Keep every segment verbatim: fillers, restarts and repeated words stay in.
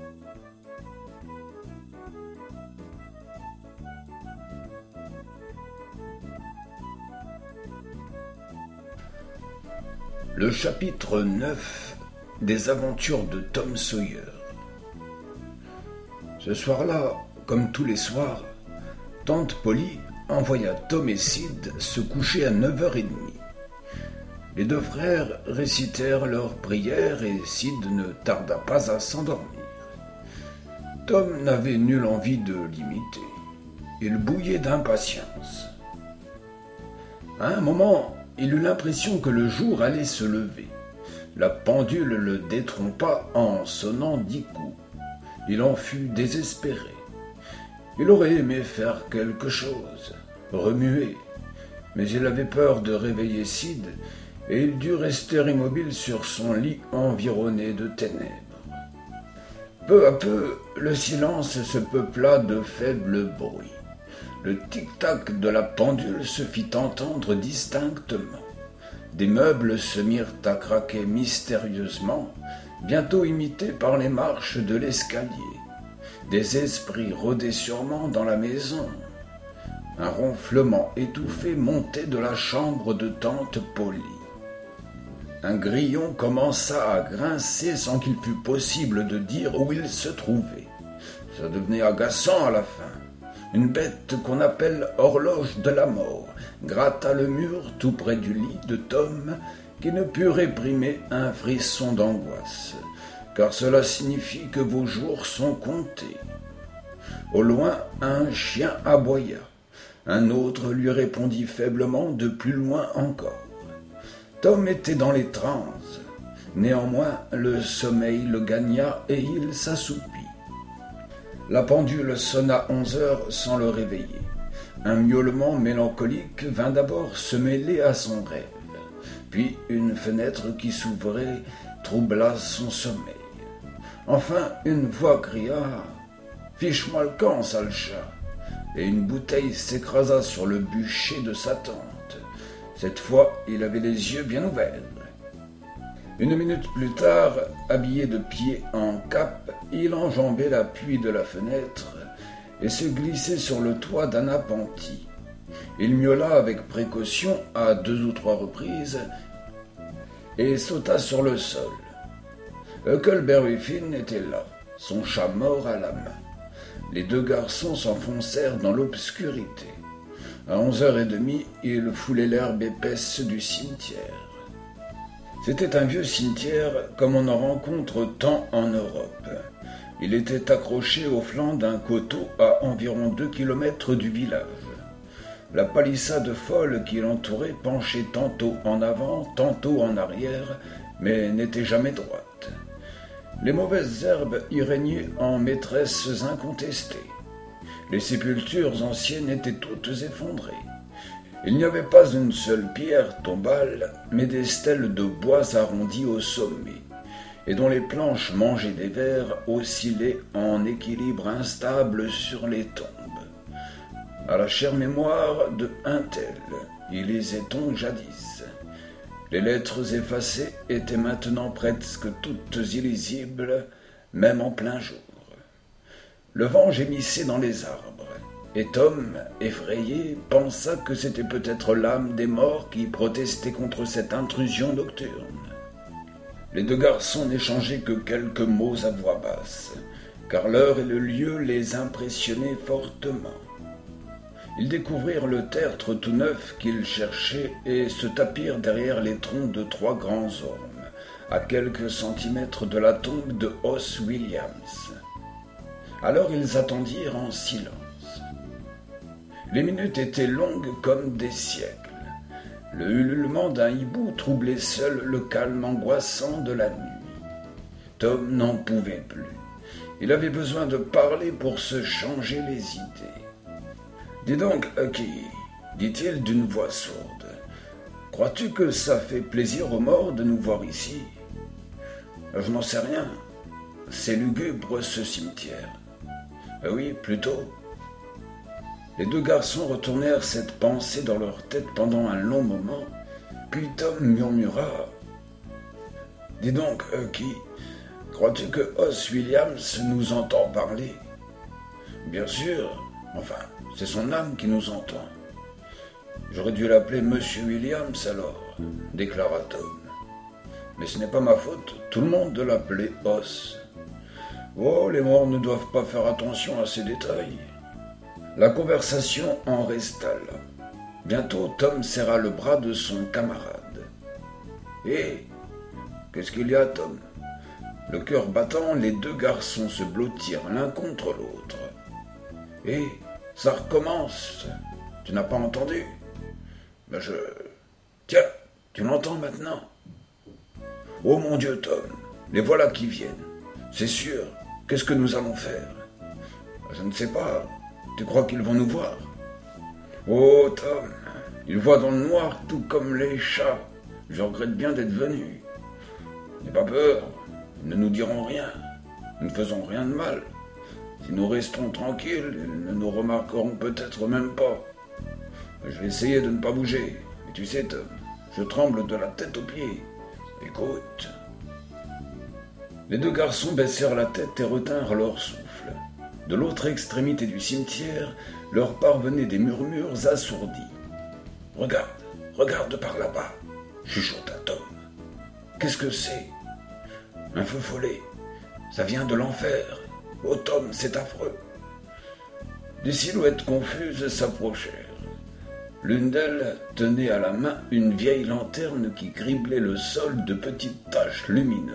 Le chapitre neuf des aventures de Tom Sawyer. Ce soir-là, comme tous les soirs, Tante Polly envoya Tom et Sid se coucher à neuf heures trente. Les deux frères récitèrent leurs prières et Sid ne tarda pas à s'endormir. Tom n'avait nulle envie de l'imiter. Il bouillait d'impatience. À un moment, il eut l'impression que le jour allait se lever. La pendule le détrompa en sonnant dix coups. Il en fut désespéré. Il aurait aimé faire quelque chose, remuer, mais il avait peur de réveiller Sid et il dut rester immobile sur son lit environné de ténèbres. Peu à peu, le silence se peupla de faibles bruits. Le tic-tac de la pendule se fit entendre distinctement. Des meubles se mirent à craquer mystérieusement, bientôt imités par les marches de l'escalier. Des esprits rôdaient sûrement dans la maison. Un ronflement étouffé montait de la chambre de Tante Polly. Un grillon commença à grincer sans qu'il fût possible de dire où il se trouvait. Ça devenait agaçant à la fin. Une bête qu'on appelle horloge de la mort gratta le mur tout près du lit de Tom qui ne put réprimer un frisson d'angoisse, car cela signifie que vos jours sont comptés. Au loin, un chien aboya. Un autre lui répondit faiblement de plus loin encore. Tom était dans les transes. Néanmoins, le sommeil le gagna et il s'assoupit. La pendule sonna onze heures sans le réveiller. Un miaulement mélancolique vint d'abord se mêler à son rêve. Puis une fenêtre qui s'ouvrait troubla son sommeil. Enfin, une voix cria « Fiche-moi le camp, sale chat !» et une bouteille s'écrasa sur le bûcher de sa tante. Cette fois, il avait les yeux bien ouverts. Une minute plus tard, habillé de pied en cap, il enjambait l'appui de la fenêtre et se glissait sur le toit d'un appentis. Il miaula avec précaution à deux ou trois reprises et sauta sur le sol. Huckleberry Finn était là, son chat mort à la main. Les deux garçons s'enfoncèrent dans l'obscurité. À onze heures trente, ils foulaient l'herbe épaisse du cimetière. C'était un vieux cimetière comme on en rencontre tant en Europe. Il était accroché au flanc d'un coteau à environ deux kilomètres du village. La palissade folle qui l'entourait penchait tantôt en avant, tantôt en arrière, mais n'était jamais droite. Les mauvaises herbes y régnaient en maîtresses incontestées. Les sépultures anciennes étaient toutes effondrées. Il n'y avait pas une seule pierre tombale, mais des stèles de bois arrondies au sommet, et dont les planches mangées des vers oscillaient en équilibre instable sur les tombes. À la chère mémoire de un tel, y lisait-on jadis. Les lettres effacées étaient maintenant presque toutes illisibles, même en plein jour. Le vent gémissait dans les arbres. Et Tom, effrayé, pensa que c'était peut-être l'âme des morts qui protestait contre cette intrusion nocturne. Les deux garçons n'échangeaient que quelques mots à voix basse, car l'heure et le lieu les impressionnaient fortement. Ils découvrirent le tertre tout neuf qu'ils cherchaient et se tapirent derrière les troncs de trois grands ormes, à quelques centimètres de la tombe de Os Williams. Alors ils attendirent en silence. Les minutes étaient longues comme des siècles. Le ululement d'un hibou troublait seul le calme angoissant de la nuit. Tom n'en pouvait plus. Il avait besoin de parler pour se changer les idées. « Dis donc, Hucky, dit-il d'une voix sourde, crois-tu que ça fait plaisir aux morts de nous voir ici ? Je n'en sais rien. C'est lugubre ce cimetière. Oui, plutôt. » Les deux garçons retournèrent cette pensée dans leur tête pendant un long moment, puis Tom murmura « Dis donc, Hucky, Crois-tu que Os Williams nous entend parler? Bien sûr, enfin, c'est son âme qui nous entend. J'aurais dû l'appeler Monsieur Williams alors, déclara Tom. Mais ce n'est pas ma faute, tout le monde l'appelait Os. Oh, les morts ne doivent pas faire attention à ces détails. La conversation en resta là. Bientôt, Tom serra le bras de son camarade. « Hé, qu'est-ce qu'il y a, Tom ?» Le cœur battant, les deux garçons se blottirent l'un contre l'autre. « Hé, ça recommence. Tu n'as pas entendu ? Ben je... Tiens, tu l'entends maintenant ? Oh mon Dieu, Tom, les voilà qui viennent. C'est sûr, qu'est-ce que nous allons faire ? Je ne sais pas. Tu crois qu'ils vont nous voir ? Oh, Tom, ils voient dans le noir tout comme les chats. Je regrette bien d'être venu. N'aie pas peur, ils ne nous diront rien. Nous ne faisons rien de mal. Si nous restons tranquilles, ils ne nous remarqueront peut-être même pas. Je vais essayer de ne pas bouger. Mais tu sais, Tom, je tremble de la tête aux pieds. Écoute. Les deux garçons baissèrent la tête et retinrent leur souffle. De l'autre extrémité du cimetière, leur parvenaient des murmures assourdis. « Regarde, regarde par là-bas !» chuchota Tom. « Qu'est-ce que c'est ? Un feu follet. Ça vient de l'enfer. Oh Tom, c'est affreux !» Des silhouettes confuses s'approchèrent. L'une d'elles tenait à la main une vieille lanterne qui criblait le sol de petites taches lumineuses.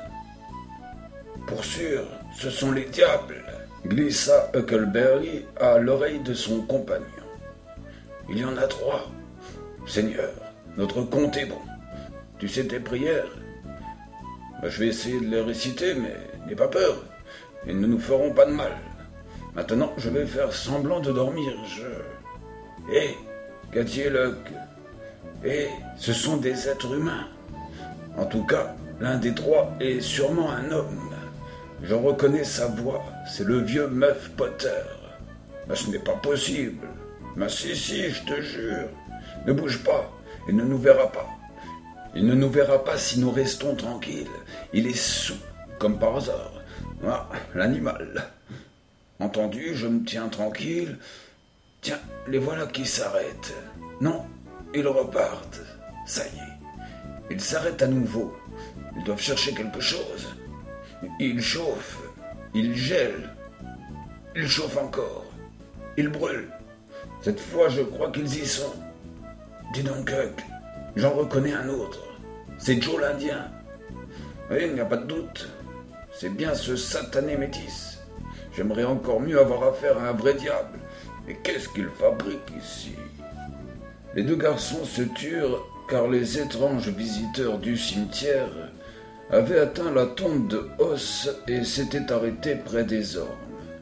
« Pour sûr, ce sont les diables !» glissa Huckleberry à l'oreille de son compagnon. « Il y en a trois. Seigneur, notre compte est bon. Tu sais tes prières ? Ben, je vais essayer de les réciter, mais n'aie pas peur. Ils ne nous feront pas de mal. Maintenant, je vais faire semblant de dormir. Je... Hé, Cathy et Luck. Hé, ce sont des êtres humains. En tout cas, l'un des trois est sûrement un homme. Je reconnais sa voix, c'est le vieux Muff Potter. Mais ce n'est pas possible. Mais si, si, je te jure. Ne bouge pas, il ne nous verra pas. Il ne nous verra pas si nous restons tranquilles. Il est sous, comme par hasard. Ah, l'animal. Entendu, je me tiens tranquille. Tiens, les voilà qui s'arrêtent. Non, ils repartent. Ça y est. Ils s'arrêtent à nouveau. Ils doivent chercher quelque chose. Il chauffe, il gèle, il chauffe encore, il brûle. Cette fois, je crois qu'ils y sont. Dis donc, Huck, j'en reconnais un autre. C'est Joe l'Indien. Oui, il n'y a pas de doute. C'est bien ce satané métis. J'aimerais encore mieux avoir affaire à un vrai diable. Mais qu'est-ce qu'il fabrique ici ? Les deux garçons se turent car les étranges visiteurs du cimetière avait atteint la tombe de Os et s'était arrêté près des ormes.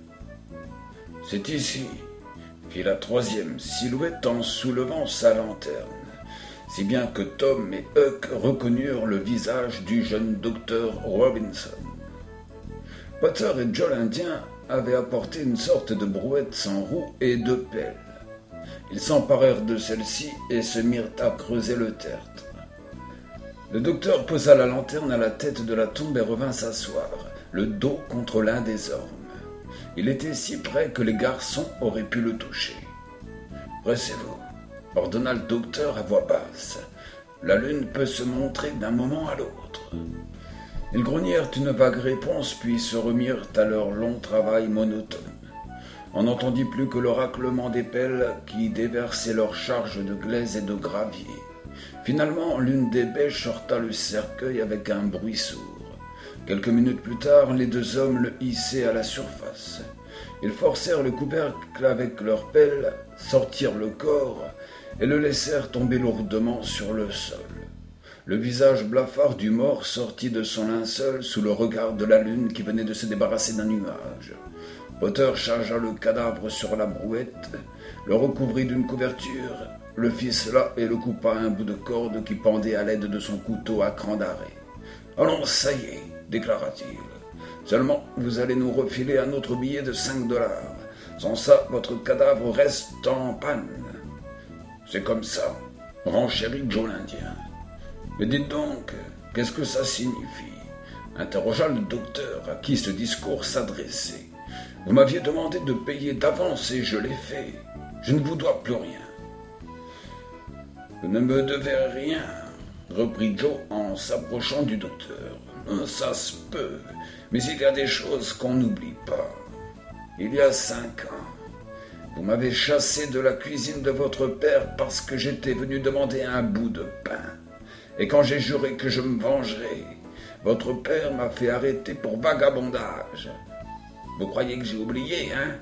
« C'est ici », fit la troisième silhouette en soulevant sa lanterne, si bien que Tom et Huck reconnurent le visage du jeune docteur Robinson. Potter et Joe l'Indien avaient apporté une sorte de brouette sans roue et de pelle. Ils s'emparèrent de celle-ci et se mirent à creuser le tertre. Le docteur posa la lanterne à la tête de la tombe et revint s'asseoir, le dos contre l'un des ormes. Il était si près que les garçons auraient pu le toucher. « Pressez-vous », ordonna le docteur à voix basse. « La lune peut se montrer d'un moment à l'autre. » Ils grognèrent une vague réponse, puis se remirent à leur long travail monotone. On n'entendit plus que le raclement des pelles qui déversaient leur charge de glaise et de gravier. Finalement, l'une des bêches heurta le cercueil avec un bruit sourd. Quelques minutes plus tard, les deux hommes le hissaient à la surface. Ils forcèrent le couvercle avec leurs pelles, sortirent le corps et le laissèrent tomber lourdement sur le sol. Le visage blafard du mort sortit de son linceul sous le regard de la lune qui venait de se débarrasser d'un nuage. Potter chargea le cadavre sur la brouette, le recouvrit d'une couverture, le ficela et le coupa à un bout de corde qui pendait à l'aide de son couteau à cran d'arrêt. « Allons, ça y est, déclara-t-il. Seulement, vous allez nous refiler un autre billet de cinq dollars. Sans ça, votre cadavre reste en panne. » « C'est comme ça, renchérit Joe l'Indien. « Mais dites donc, qu'est-ce que ça signifie ? interrogea le docteur à qui ce discours s'adressait. « Vous m'aviez demandé de payer d'avance et je l'ai fait. Je ne vous dois plus rien. »« Vous ne me devez rien, » reprit Joe en s'approchant du docteur. « Ça se peut, mais il y a des choses qu'on n'oublie pas. Il y a cinq ans, vous m'avez chassé de la cuisine de votre père parce que j'étais venu demander un bout de pain. Et quand j'ai juré que je me vengerais, votre père m'a fait arrêter pour vagabondage. Vous croyez que j'ai oublié, hein?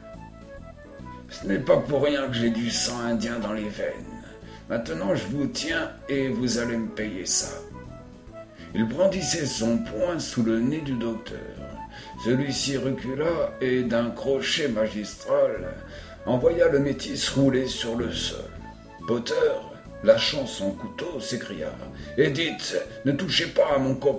Ce n'est pas pour rien que j'ai du sang indien dans les veines. Maintenant, je vous tiens et vous allez me payer ça. » Il brandissait son poing sous le nez du docteur. Celui-ci recula et, d'un crochet magistral, envoya le métis rouler sur le sol. Potter, lâchant son couteau, s'écria « Edith, ne touchez pas à mon copain !»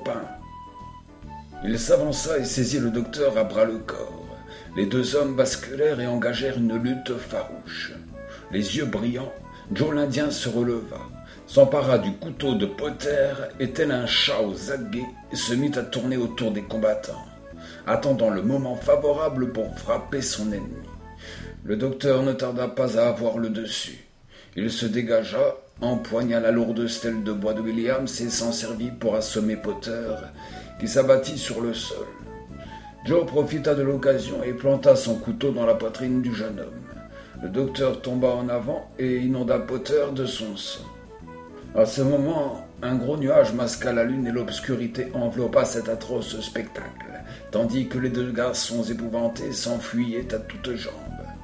Il s'avança et saisit le docteur à bras-le-corps. Les deux hommes basculèrent et engagèrent une lutte farouche. Les yeux brillants, Joe l'Indien se releva, s'empara du couteau de Potter et tel un chat aux aguets se mit à tourner autour des combattants, attendant le moment favorable pour frapper son ennemi. Le docteur ne tarda pas à avoir le dessus. Il se dégagea, empoigna la lourde stèle de bois de Williams et s'en servit pour assommer Potter, qui s'abattit sur le sol. Joe profita de l'occasion et planta son couteau dans la poitrine du jeune homme. Le docteur tomba en avant et inonda Potter de son sang. À ce moment, un gros nuage masqua la lune et l'obscurité enveloppa cet atroce spectacle, tandis que les deux garçons épouvantés s'enfuyaient à toutes jambes.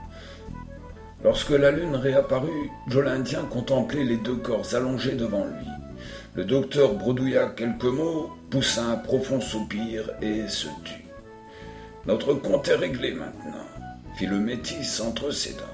Lorsque la lune réapparut, Joe l'Indien contemplait les deux corps allongés devant lui. Le docteur bredouilla quelques mots, poussa un profond soupir et se tut. « Notre compte est réglé maintenant », fit le métis entre ses dents.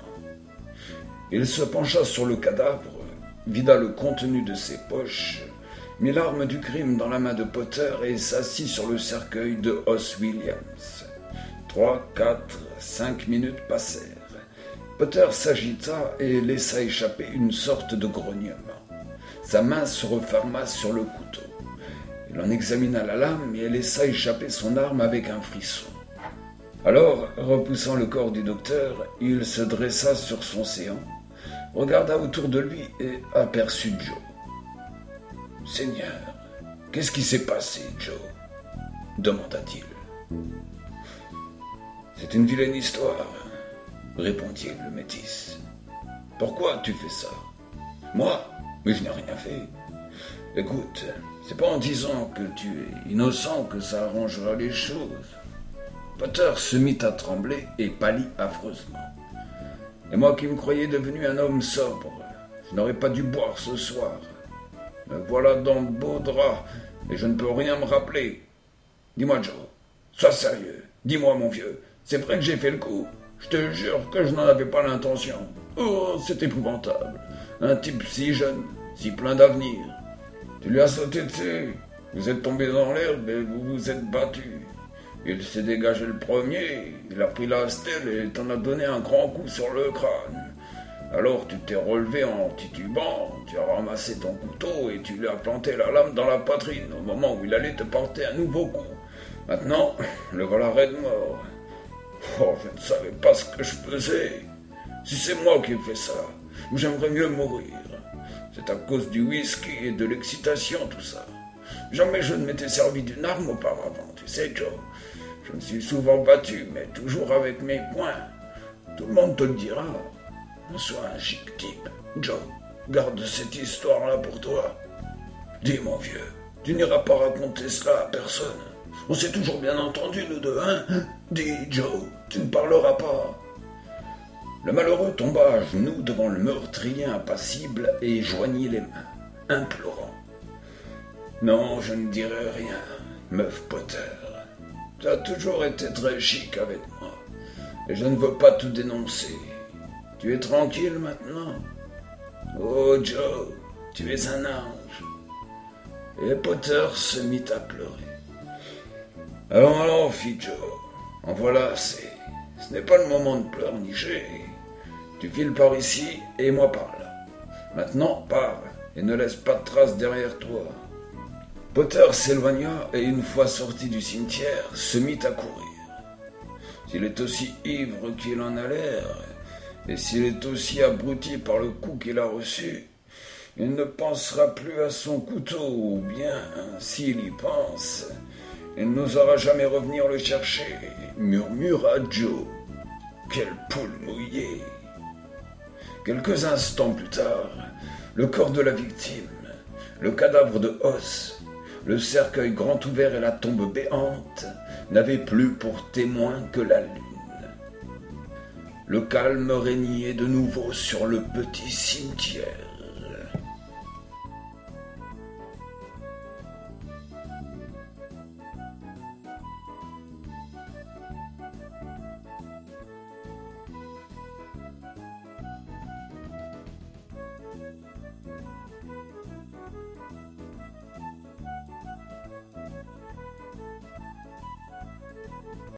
Il se pencha sur le cadavre, vida le contenu de ses poches, mit l'arme du crime dans la main de Potter et s'assit sur le cercueil de Os Williams. Trois, quatre, cinq minutes passèrent. Potter s'agita et laissa échapper une sorte de grognement. Sa main se referma sur le couteau. Il en examina la lame et laissa échapper son arme avec un frisson. Alors, repoussant le corps du docteur, il se dressa sur son séant, regarda autour de lui et aperçut Joe. « Seigneur, qu'est-ce qui s'est passé, Joe ?» demanda-t-il. « C'est une vilaine histoire, » répondit le métis. « Pourquoi tu fais ça ?»« Moi ? Mais je n'ai rien fait. Écoute, c'est pas en disant que tu es innocent que ça arrangera les choses. » Potter se mit à trembler et pâlit affreusement. « Et moi qui me croyais devenu un homme sobre, je n'aurais pas dû boire ce soir. Me voilà dans le beau drap et je ne peux rien me rappeler. Dis-moi, Joe, sois sérieux. Dis-moi, mon vieux, c'est vrai que j'ai fait le coup. Je te jure que je n'en avais pas l'intention. Oh, c'est épouvantable. Un type si jeune, si plein d'avenir. Tu lui as sauté dessus. Vous êtes tombé dans l'herbe et vous vous êtes battu. Il s'est dégagé le premier, il a pris la stèle et t'en a donné un grand coup sur le crâne. Alors tu t'es relevé en titubant, tu as ramassé ton couteau et tu lui as planté la lame dans la poitrine au moment où il allait te porter un nouveau coup. Maintenant, le voilà raide mort. Oh, je ne savais pas ce que je faisais. Si c'est moi qui ai fait ça, j'aimerais mieux mourir. C'est à cause du whisky et de l'excitation, tout ça. Jamais je ne m'étais servi d'une arme auparavant, tu sais, Joe. Je me suis souvent battu, mais toujours avec mes poings. Tout le monde te le dira. Sois un chic type. Joe, garde cette histoire-là pour toi. Dis, mon vieux, tu n'iras pas raconter cela à personne. On s'est toujours bien entendu, nous deux, hein? Dis, Joe, tu ne parleras pas. Le malheureux tomba à genoux devant le meurtrier impassible et joignit les mains, implorant. Non, je ne dirai rien, meuf Potter. Tu as toujours été très chic avec moi, et je ne veux pas te dénoncer. Tu es tranquille maintenant? Oh, Joe, tu es un ange. Et Potter se mit à pleurer. Allons, allons, fit Joe, en voilà assez. Ce n'est pas le moment de pleurnicher. Tu files par ici et moi par là. Maintenant, pars et ne laisse pas de traces derrière toi. Potter s'éloigna et une fois sorti du cimetière, se mit à courir. S'il est aussi ivre qu'il en a l'air, et s'il est aussi abruti par le coup qu'il a reçu, il ne pensera plus à son couteau, ou bien, s'il y pense, il n'osera jamais revenir le chercher, murmura Joe. Quelle poule mouillée! Quelques instants plus tard, le corps de la victime, le cadavre de Oz, le cercueil grand ouvert et la tombe béante n'avaient plus pour témoin que la lune. Le calme régnait de nouveau sur le petit cimetière.